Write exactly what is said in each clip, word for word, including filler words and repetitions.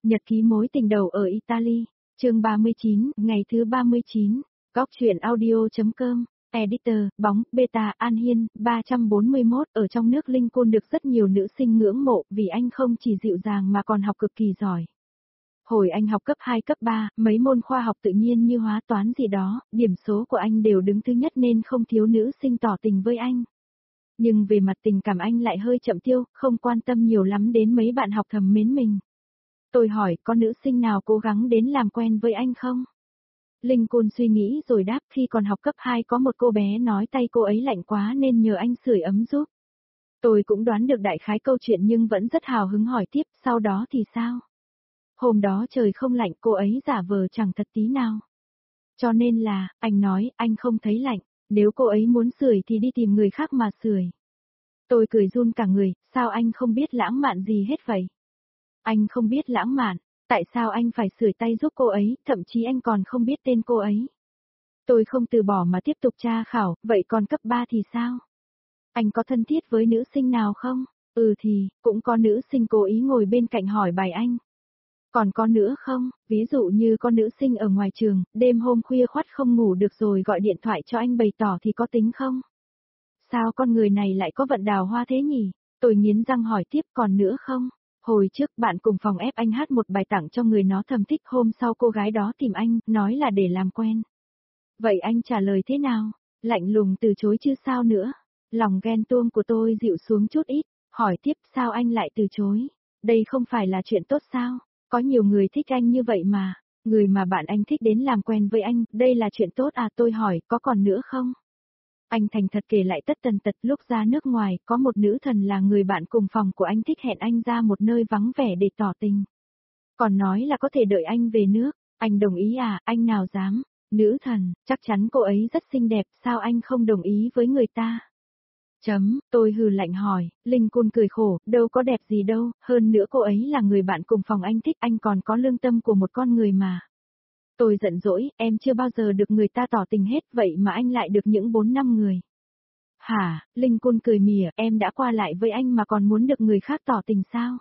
Nhật ký mối tình đầu ở Italy, chương ba mươi chín, ngày thứ ba mươi chín, Góc truyện audio.com, Editor, bóng, beta, An Hiên, ba trăm bốn mươi mốt. Ở trong nước Lincoln được rất nhiều nữ sinh ngưỡng mộ vì anh không chỉ dịu dàng mà còn học cực kỳ giỏi. Hồi anh học cấp hai cấp ba, mấy môn khoa học tự nhiên như hóa toán gì đó, điểm số của anh đều đứng thứ nhất nên không thiếu nữ sinh tỏ tình với anh. Nhưng về mặt tình cảm anh lại hơi chậm tiêu, không quan tâm nhiều lắm đến mấy bạn học thầm mến mình. Tôi hỏi có nữ sinh nào cố gắng đến làm quen với anh không? Lincoln suy nghĩ rồi đáp, khi còn học cấp hai có một cô bé nói tay cô ấy lạnh quá nên nhờ anh sưởi ấm giúp. Tôi cũng đoán được đại khái câu chuyện nhưng vẫn rất hào hứng hỏi tiếp, sau đó thì sao? Hôm đó trời không lạnh, cô ấy giả vờ chẳng thật tí nào. Cho nên là, anh nói, anh không thấy lạnh, nếu cô ấy muốn sưởi thì đi tìm người khác mà sưởi. Tôi cười run cả người, sao anh không biết lãng mạn gì hết vậy? Anh không biết lãng mạn, tại sao anh phải sưởi tay giúp cô ấy, thậm chí anh còn không biết tên cô ấy. Tôi không từ bỏ mà tiếp tục tra khảo, vậy còn cấp ba thì sao? Anh có thân thiết với nữ sinh nào không? Ừ thì, cũng có nữ sinh cố ý ngồi bên cạnh hỏi bài anh. Còn có nữa không, ví dụ như con nữ sinh ở ngoài trường, đêm hôm khuya khoắt không ngủ được rồi gọi điện thoại cho anh bày tỏ thì có tính không? Sao con người này lại có vận đào hoa thế nhỉ? Tôi nghiến răng hỏi tiếp, còn nữa không? Hồi trước bạn cùng phòng ép anh hát một bài tặng cho người nó thầm thích, hôm sau cô gái đó tìm anh, nói là để làm quen. Vậy anh trả lời thế nào? Lạnh lùng từ chối chứ sao nữa? Lòng ghen tuông của tôi dịu xuống chút ít, hỏi tiếp sao anh lại từ chối? Đây không phải là chuyện tốt sao? Có nhiều người thích anh như vậy mà, người mà bạn anh thích đến làm quen với anh, đây là chuyện tốt à? Tôi hỏi, có còn nữa không? Anh thành thật kể lại tất tần tật, lúc ra nước ngoài, có một nữ thần là người bạn cùng phòng của anh thích hẹn anh ra một nơi vắng vẻ để tỏ tình. Còn nói là có thể đợi anh về nước, anh đồng ý à, anh nào dám, nữ thần, chắc chắn cô ấy rất xinh đẹp, sao anh không đồng ý với người ta? Chấm, tôi hừ lạnh hỏi, Lincoln cười khổ, đâu có đẹp gì đâu, hơn nữa cô ấy là người bạn cùng phòng anh thích, anh còn có lương tâm của một con người mà. Tôi giận dỗi, em chưa bao giờ được người ta tỏ tình hết, vậy mà anh lại được những bốn năm người. Hả, Lincoln cười mỉa, em đã qua lại với anh mà còn muốn được người khác tỏ tình sao?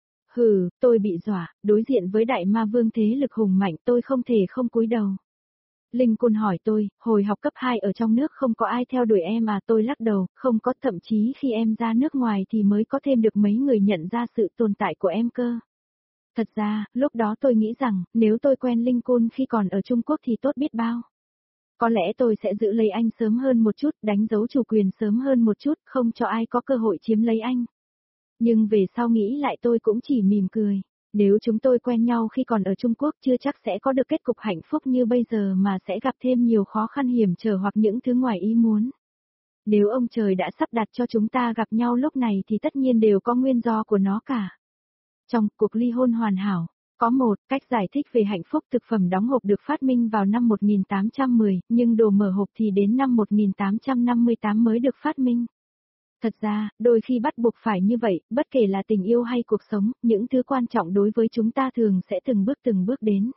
Hừ, tôi bị dọa, đối diện với đại ma vương thế lực hùng mạnh tôi không thể không cúi đầu. Lincoln hỏi tôi, hồi học cấp hai ở trong nước không có ai theo đuổi em à? Tôi lắc đầu, không có, thậm chí khi em ra nước ngoài thì mới có thêm được mấy người nhận ra sự tồn tại của em cơ. Thật ra, lúc đó tôi nghĩ rằng, nếu tôi quen Lincoln khi còn ở Trung Quốc thì tốt biết bao. Có lẽ tôi sẽ giữ lấy anh sớm hơn một chút, đánh dấu chủ quyền sớm hơn một chút, không cho ai có cơ hội chiếm lấy anh. Nhưng về sau nghĩ lại tôi cũng chỉ mỉm cười. Nếu chúng tôi quen nhau khi còn ở Trung Quốc chưa chắc sẽ có được kết cục hạnh phúc như bây giờ mà sẽ gặp thêm nhiều khó khăn hiểm trở hoặc những thứ ngoài ý muốn. Nếu ông trời đã sắp đặt cho chúng ta gặp nhau lúc này thì tất nhiên đều có nguyên do của nó cả. Trong cuộc ly hôn hoàn hảo, có một cách giải thích về hạnh phúc. Thực phẩm đóng hộp được phát minh vào năm một nghìn tám trăm mười, nhưng đồ mở hộp thì đến năm một nghìn tám trăm năm mươi tám mới được phát minh. Thật ra, đôi khi bắt buộc phải như vậy, bất kể là tình yêu hay cuộc sống, những thứ quan trọng đối với chúng ta thường sẽ từng bước từng bước đến.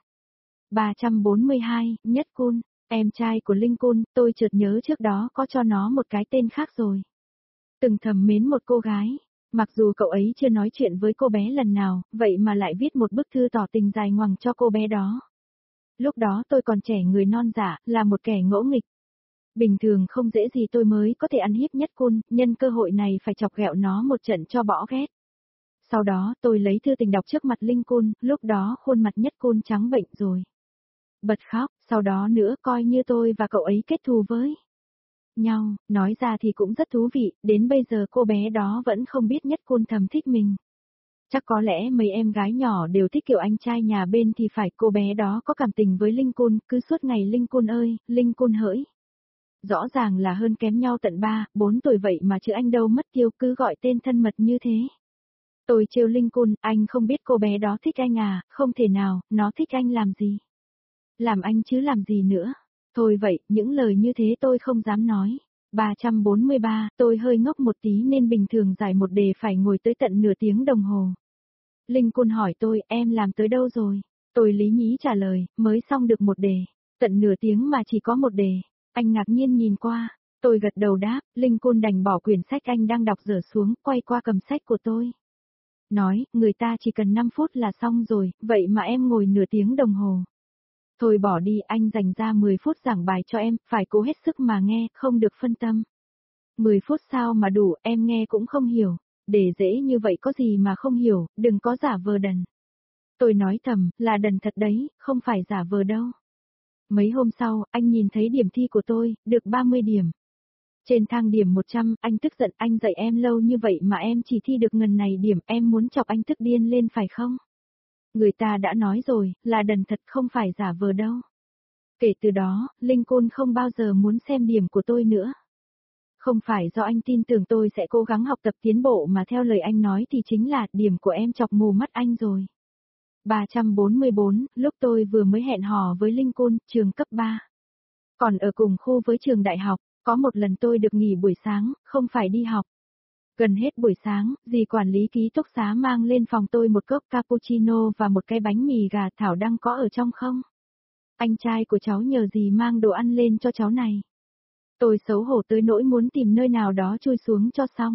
ba trăm bốn mươi hai, Nhất Cun, em trai của Lincoln, tôi chợt nhớ trước đó có cho nó một cái tên khác rồi. Từng thầm mến một cô gái. Mặc dù cậu ấy chưa nói chuyện với cô bé lần nào, vậy mà lại viết một bức thư tỏ tình dài ngoằng cho cô bé đó. Lúc đó tôi còn trẻ người non dạ, là một kẻ ngỗ nghịch. Bình thường không dễ gì tôi mới có thể ăn hiếp Nhất Cun, nhân cơ hội này phải chọc ghẹo nó một trận cho bỏ ghét. Sau đó tôi lấy thư tình đọc trước mặt Lincoln, lúc đó khuôn mặt Nhất Cun trắng bệnh rồi. Bật khóc, sau đó nữa coi như tôi và cậu ấy kết thù với nhau, nói ra thì cũng rất thú vị, đến bây giờ cô bé đó vẫn không biết Nhất Cun thầm thích mình. Chắc có lẽ mấy em gái nhỏ đều thích kiểu anh trai nhà bên thì phải, cô bé đó có cảm tình với Lincoln, cứ suốt ngày Lincoln ơi, Lincoln hỡi. Rõ ràng là hơn kém nhau tận ba, bốn tuổi vậy mà chứ anh đâu mất tiêu, cứ gọi tên thân mật như thế. Tôi trêu Lincoln, anh không biết cô bé đó thích anh à? Không thể nào, nó thích anh làm gì? Làm anh chứ làm gì nữa? Thôi vậy, những lời như thế tôi không dám nói. ba trăm bốn mươi ba, tôi hơi ngốc một tí nên bình thường giải một đề phải ngồi tới tận nửa tiếng đồng hồ. Lincoln hỏi tôi, em làm tới đâu rồi? Tôi lý nhí trả lời, mới xong được một đề. Tận nửa tiếng mà chỉ có một đề. Anh ngạc nhiên nhìn qua. Tôi gật đầu đáp, Lincoln đành bỏ quyển sách anh đang đọc dở xuống, quay qua cầm sách của tôi. Nói, người ta chỉ cần năm phút là xong rồi, vậy mà em ngồi nửa tiếng đồng hồ. Thôi bỏ đi, anh dành ra mười phút giảng bài cho em, phải cố hết sức mà nghe, không được phân tâm. mười phút sao mà đủ, em nghe cũng không hiểu. Để dễ như vậy có gì mà không hiểu, đừng có giả vờ đần. Tôi nói thầm, là đần thật đấy, không phải giả vờ đâu. Mấy hôm sau, anh nhìn thấy điểm thi của tôi, được ba mươi điểm. Trên thang điểm một trăm, anh tức giận, anh dạy em lâu như vậy mà em chỉ thi được ngần này điểm, em muốn chọc anh tức điên lên phải không? Người ta đã nói rồi, là đần thật không phải giả vờ đâu. Kể từ đó, Lincoln không bao giờ muốn xem điểm của tôi nữa. Không phải do anh tin tưởng tôi sẽ cố gắng học tập tiến bộ mà theo lời anh nói thì chính là điểm của em chọc mù mắt anh rồi. ba trăm bốn mươi bốn, lúc tôi vừa mới hẹn hò với Lincoln, trường cấp ba. Còn ở cùng khu với trường đại học, có một lần tôi được nghỉ buổi sáng, không phải đi học. Gần hết buổi sáng, dì quản lý ký túc xá mang lên phòng tôi một cốc cappuccino và một cái bánh mì gà. Thảo đang có ở trong không? Anh trai của cháu nhờ dì mang đồ ăn lên cho cháu này. Tôi xấu hổ tới nỗi muốn tìm nơi nào đó chui xuống cho xong.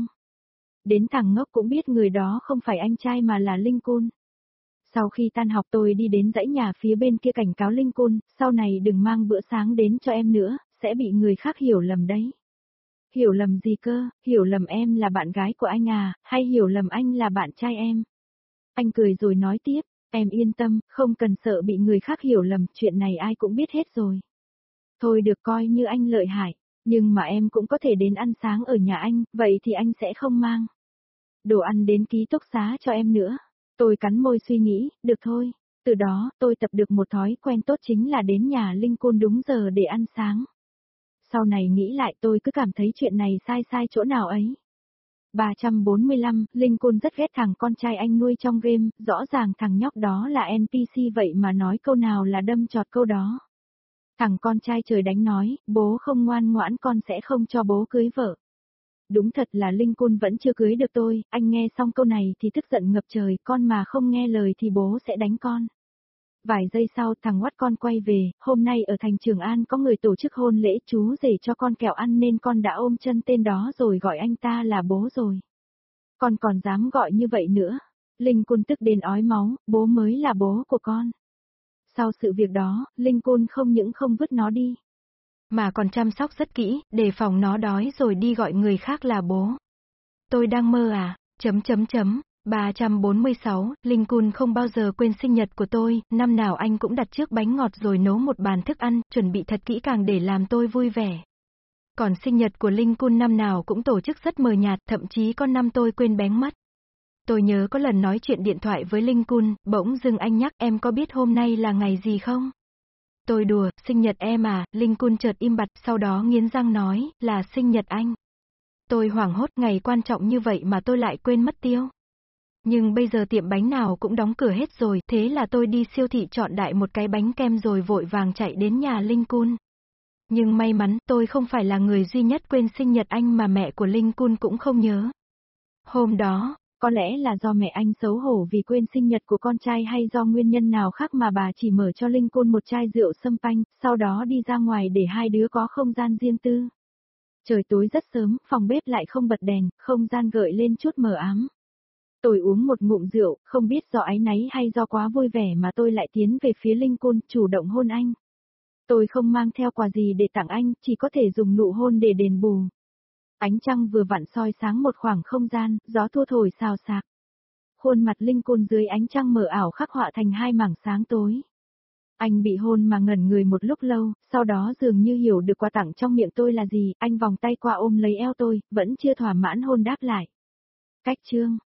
Đến thằng ngốc cũng biết người đó không phải anh trai mà là Lincoln. Sau khi tan học tôi đi đến dãy nhà phía bên kia cảnh cáo Lincoln, sau này đừng mang bữa sáng đến cho em nữa, sẽ bị người khác hiểu lầm đấy. Hiểu lầm gì cơ, hiểu lầm em là bạn gái của anh à, hay hiểu lầm anh là bạn trai em? Anh cười rồi nói tiếp, em yên tâm, không cần sợ bị người khác hiểu lầm, chuyện này ai cũng biết hết rồi. Thôi được coi như anh lợi hại, nhưng mà em cũng có thể đến ăn sáng ở nhà anh, vậy thì anh sẽ không mang đồ ăn đến ký túc xá cho em nữa. Tôi cắn môi suy nghĩ, được thôi. Từ đó, tôi tập được một thói quen tốt chính là đến nhà Lincoln đúng giờ để ăn sáng. Sau này nghĩ lại tôi cứ cảm thấy chuyện này sai sai chỗ nào ấy. ba trăm bốn mươi lăm, Lincoln rất ghét thằng con trai anh nuôi trong game, rõ ràng thằng nhóc đó là en pê xê vậy mà nói câu nào là đâm chọt câu đó. Thằng con trai trời đánh nói, bố không ngoan ngoãn con sẽ không cho bố cưới vợ. Đúng thật là Lincoln vẫn chưa cưới được tôi, anh nghe xong câu này thì tức giận ngập trời, con mà không nghe lời thì bố sẽ đánh con. Vài giây sau thằng ngoắt con quay về, hôm nay ở thành Trường An có người tổ chức hôn lễ chú rể cho con kẹo ăn nên con đã ôm chân tên đó rồi gọi anh ta là bố rồi. Con còn dám gọi như vậy nữa. Lincoln tức đến ói máu, bố mới là bố của con. Sau sự việc đó, Lincoln không những không vứt nó đi, mà còn chăm sóc rất kỹ, đề phòng nó đói rồi đi gọi người khác là bố. Tôi đang mơ à, chấm chấm chấm. ba trăm bốn mươi sáu, Lincoln không bao giờ quên sinh nhật của tôi, năm nào anh cũng đặt trước bánh ngọt rồi nấu một bàn thức ăn, chuẩn bị thật kỹ càng để làm tôi vui vẻ. Còn sinh nhật của Lincoln năm nào cũng tổ chức rất mờ nhạt, thậm chí có năm tôi quên bén mất. Tôi nhớ có lần nói chuyện điện thoại với Lincoln, bỗng dưng anh nhắc em có biết hôm nay là ngày gì không? Tôi đùa, sinh nhật em à, Lincoln chợt im bặt, sau đó nghiến răng nói, là sinh nhật anh. Tôi hoảng hốt, ngày quan trọng như vậy mà tôi lại quên mất tiêu. Nhưng bây giờ tiệm bánh nào cũng đóng cửa hết rồi, thế là tôi đi siêu thị chọn đại một cái bánh kem rồi vội vàng chạy đến nhà Lincoln. Nhưng may mắn, tôi không phải là người duy nhất quên sinh nhật anh mà mẹ của Lincoln cũng không nhớ. Hôm đó, có lẽ là do mẹ anh xấu hổ vì quên sinh nhật của con trai hay do nguyên nhân nào khác mà bà chỉ mở cho Lincoln một chai rượu sâm panh, sau đó đi ra ngoài để hai đứa có không gian riêng tư. Trời tối rất sớm, phòng bếp lại không bật đèn, không gian gợi lên chút mờ ám. Tôi uống một ngụm rượu, không biết do áy náy hay do quá vui vẻ mà tôi lại tiến về phía Lincoln, chủ động hôn anh. Tôi không mang theo quà gì để tặng anh, chỉ có thể dùng nụ hôn để đền bù. Ánh trăng vừa vặn soi sáng một khoảng không gian, gió thua thổi xào xạc. Khuôn mặt Lincoln dưới ánh trăng mờ ảo khắc họa thành hai mảng sáng tối. Anh bị hôn mà ngẩn người một lúc lâu, sau đó dường như hiểu được quà tặng trong miệng tôi là gì, anh vòng tay qua ôm lấy eo tôi, vẫn chưa thỏa mãn hôn đáp lại. Cách chương